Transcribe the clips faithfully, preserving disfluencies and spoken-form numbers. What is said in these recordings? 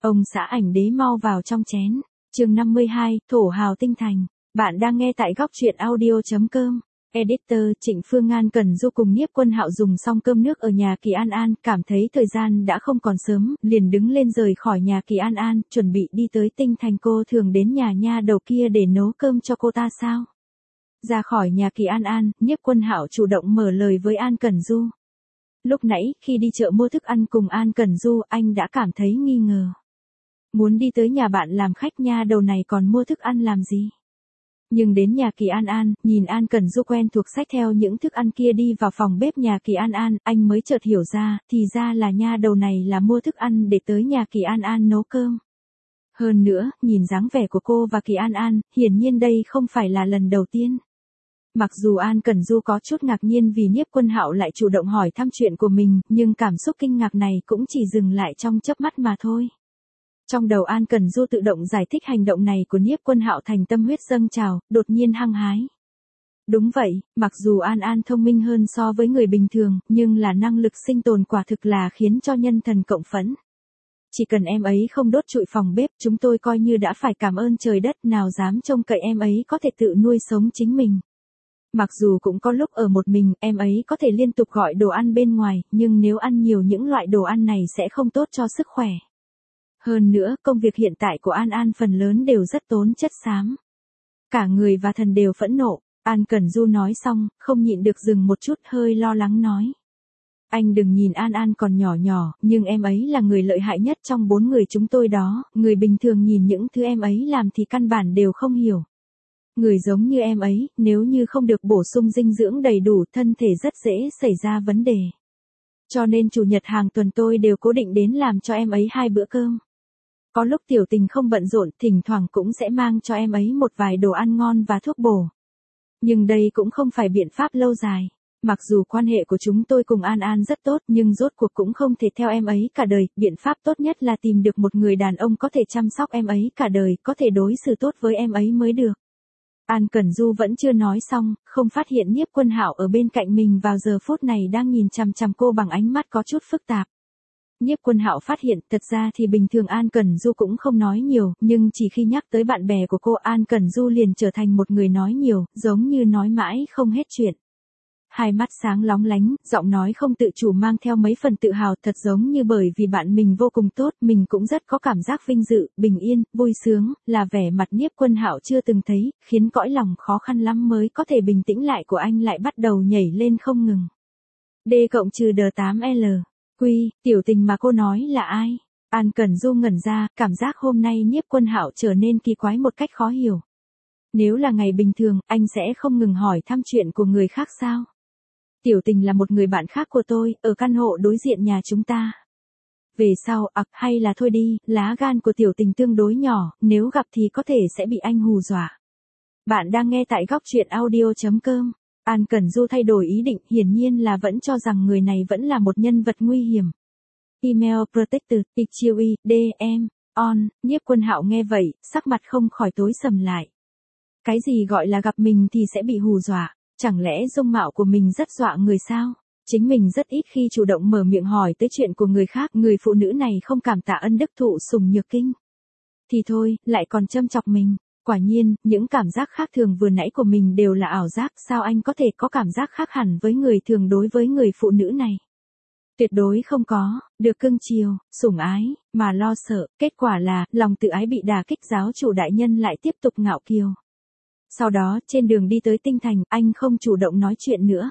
Ông xã ảnh đế mau vào trong chén. Chương năm mươi hai, thổ hào tinh thành. Bạn đang nghe tại góc truyện audio chấm com. Editor Trịnh Phương An Cần Du cùng Nhiếp Quân Hạo dùng xong cơm nước ở nhà Kỳ An An, cảm thấy thời gian đã không còn sớm, liền đứng lên rời khỏi nhà Kỳ An An, chuẩn bị đi tới tinh thành. Cô thường đến nhà nha đầu kia để nấu cơm cho cô ta sao? Ra khỏi nhà Kỳ An An, Nhiếp Quân Hạo chủ động mở lời với An Cần Du. Lúc nãy, khi đi chợ mua thức ăn cùng An Cần Du, anh đã cảm thấy nghi ngờ. Muốn đi tới nhà bạn làm khách nha đầu này còn mua thức ăn làm gì? Nhưng đến nhà Kỳ An An, nhìn An Cần Du quen thuộc xách theo những thức ăn kia đi vào phòng bếp nhà Kỳ An An, anh mới chợt hiểu ra, thì ra là nha đầu này là mua thức ăn để tới nhà Kỳ An An nấu cơm. Hơn nữa, nhìn dáng vẻ của cô và Kỳ An An, hiển nhiên đây không phải là lần đầu tiên. Mặc dù An Cần Du có chút ngạc nhiên vì Nhiếp Quân Hạo lại chủ động hỏi thăm chuyện của mình, nhưng cảm xúc kinh ngạc này cũng chỉ dừng lại trong chớp mắt mà thôi. Trong đầu An Cần Du tự động giải thích hành động này của Nhiếp Quân Hạo thành tâm huyết dâng trào, đột nhiên hăng hái. Đúng vậy, mặc dù An An thông minh hơn so với người bình thường, nhưng là năng lực sinh tồn quả thực là khiến cho nhân thần cộng phẫn. Chỉ cần em ấy không đốt trụi phòng bếp, chúng tôi coi như đã phải cảm ơn trời đất, nào dám trông cậy em ấy có thể tự nuôi sống chính mình. Mặc dù cũng có lúc ở một mình, em ấy có thể liên tục gọi đồ ăn bên ngoài, nhưng nếu ăn nhiều những loại đồ ăn này sẽ không tốt cho sức khỏe. Hơn nữa, công việc hiện tại của An An phần lớn đều rất tốn chất xám. Cả người và thần đều phẫn nộ. An Cần Du nói xong, không nhịn được dừng một chút, hơi lo lắng nói. Anh đừng nhìn An An còn nhỏ nhỏ, nhưng em ấy là người lợi hại nhất trong bốn người chúng tôi đó, người bình thường nhìn những thứ em ấy làm thì căn bản đều không hiểu. Người giống như em ấy, nếu như không được bổ sung dinh dưỡng đầy đủ, thân thể rất dễ xảy ra vấn đề. Cho nên chủ nhật hàng tuần tôi đều cố định đến làm cho em ấy hai bữa cơm. Có lúc Tiểu Tình không bận rộn, thỉnh thoảng cũng sẽ mang cho em ấy một vài đồ ăn ngon và thuốc bổ. Nhưng đây cũng không phải biện pháp lâu dài. Mặc dù quan hệ của chúng tôi cùng An An rất tốt, nhưng rốt cuộc cũng không thể theo em ấy cả đời. Biện pháp tốt nhất là tìm được một người đàn ông có thể chăm sóc em ấy cả đời, có thể đối xử tốt với em ấy mới được. An Cần Du vẫn chưa nói xong, không phát hiện Nhiếp Quân Hạo ở bên cạnh mình vào giờ phút này đang nhìn chằm chằm cô bằng ánh mắt có chút phức tạp. Nhiếp Quân Hạo phát hiện, thật ra thì bình thường An Cần Du cũng không nói nhiều, nhưng chỉ khi nhắc tới bạn bè của cô, An Cần Du liền trở thành một người nói nhiều, giống như nói mãi không hết chuyện. Hai mắt sáng lóng lánh, giọng nói không tự chủ mang theo mấy phần tự hào, thật giống như bởi vì bạn mình vô cùng tốt, mình cũng rất có cảm giác vinh dự, bình yên, vui sướng, là vẻ mặt Nhiếp Quân Hạo chưa từng thấy, khiến cõi lòng khó khăn lắm mới có thể bình tĩnh lại của anh lại bắt đầu nhảy lên không ngừng. D cộng trừ D tám L. Quy, Tiểu Tình mà cô nói là ai? An Cần Du ngẩn ra, cảm giác hôm nay Nhiếp Quân Hạo trở nên kỳ quái một cách khó hiểu. Nếu là ngày bình thường, anh sẽ không ngừng hỏi thăm chuyện của người khác sao? Tiểu Tình là một người bạn khác của tôi, ở căn hộ đối diện nhà chúng ta. Về sau, ặc, à, hay là thôi đi, lá gan của Tiểu Tình tương đối nhỏ, nếu gặp thì có thể sẽ bị anh hù dọa. Bạn đang nghe tại góc truyện audio chấm com. An Cần Du thay đổi ý định, hiển nhiên là vẫn cho rằng người này vẫn là một nhân vật nguy hiểm. Email protected, Ichui, D M, on, Nhiếp Quân Hạo nghe vậy, sắc mặt không khỏi tối sầm lại. Cái gì gọi là gặp mình thì sẽ bị hù dọa, chẳng lẽ dung mạo của mình rất dọa người sao? Chính mình rất ít khi chủ động mở miệng hỏi tới chuyện của người khác, người phụ nữ này không cảm tạ ân đức thụ sủng nhược kinh. Thì thôi, lại còn châm chọc mình. Quả nhiên, những cảm giác khác thường vừa nãy của mình đều là ảo giác, sao anh có thể có cảm giác khác hẳn với người thường đối với người phụ nữ này? Tuyệt đối không có, được cưng chiều, sủng ái, mà lo sợ, kết quả là, lòng tự ái bị đả kích, giáo chủ đại nhân lại tiếp tục ngạo kiều. Sau đó, trên đường đi tới tinh thành, anh không chủ động nói chuyện nữa.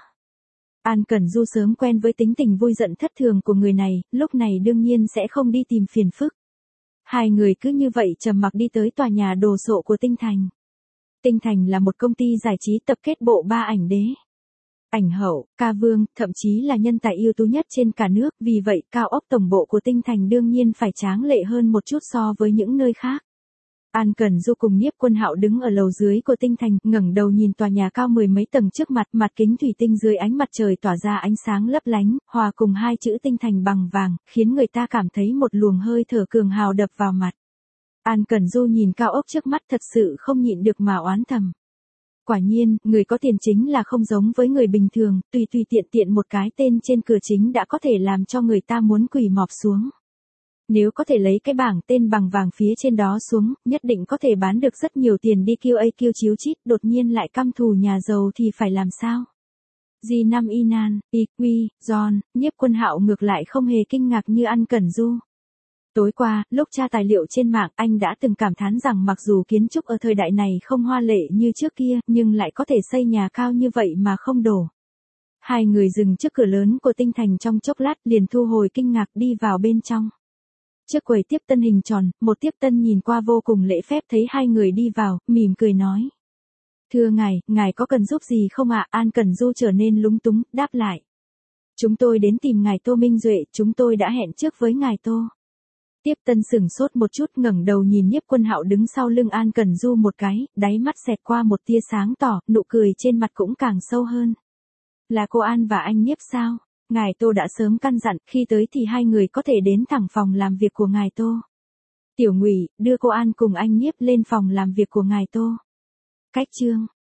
An Cần Du sớm quen với tính tình vui giận thất thường của người này, lúc này đương nhiên sẽ không đi tìm phiền phức. Hai người cứ như vậy trầm mặc đi tới tòa nhà đồ sộ của Tinh Thành. Tinh Thành là một công ty giải trí tập kết bộ ba ảnh đế. Ảnh hậu, ca vương, thậm chí là nhân tài ưu tú nhất trên cả nước, vì vậy cao ốc tổng bộ của Tinh Thành đương nhiên phải tráng lệ hơn một chút so với những nơi khác. An Cần Du cùng Nhiếp Quân Hạo đứng ở lầu dưới của Tinh Thành, ngẩng đầu nhìn tòa nhà cao mười mấy tầng trước mặt, mặt kính thủy tinh dưới ánh mặt trời tỏa ra ánh sáng lấp lánh, hòa cùng hai chữ Tinh Thành bằng vàng, khiến người ta cảm thấy một luồng hơi thở cường hào đập vào mặt. An Cần Du nhìn cao ốc trước mắt thật sự không nhịn được mà oán thầm. Quả nhiên, người có tiền chính là không giống với người bình thường, tùy tùy tiện tiện một cái tên trên cửa chính đã có thể làm cho người ta muốn quỳ mọp xuống. Nếu có thể lấy cái bảng tên bằng vàng phía trên đó xuống, nhất định có thể bán được rất nhiều tiền đi kiu ây kiu chiếu chít, đột nhiên lại căm thù nhà giàu thì phải làm sao? G năm Inan, Iqui, John, Nhiếp Quân Hạo ngược lại không hề kinh ngạc như An Cẩn Du. Tối qua, lúc tra tài liệu trên mạng, anh đã từng cảm thán rằng mặc dù kiến trúc ở thời đại này không hoa lệ như trước kia, nhưng lại có thể xây nhà cao như vậy mà không đổ. Hai người dừng trước cửa lớn của Tinh Thành trong chốc lát liền thu hồi kinh ngạc đi vào bên trong. Trước quầy tiếp tân hình tròn, một tiếp tân nhìn qua vô cùng lễ phép thấy hai người đi vào, mỉm cười nói. Thưa ngài, ngài có cần giúp gì không ạ? An Cẩn Du trở nên lúng túng, đáp lại. Chúng tôi đến tìm ngài Tô Minh Duệ, chúng tôi đã hẹn trước với ngài Tô. Tiếp tân sửng sốt một chút ngẩng đầu nhìn Nhiếp Quân Hạo đứng sau lưng An Cẩn Du một cái, đáy mắt xẹt qua một tia sáng tỏ, nụ cười trên mặt cũng càng sâu hơn. Là cô An và anh Nhiếp sao? Ngài Tô đã sớm căn dặn, khi tới thì hai người có thể đến thẳng phòng làm việc của ngài Tô. Tiểu Ngụy, đưa cô An cùng anh Nhiếp lên phòng làm việc của ngài Tô. Cách chương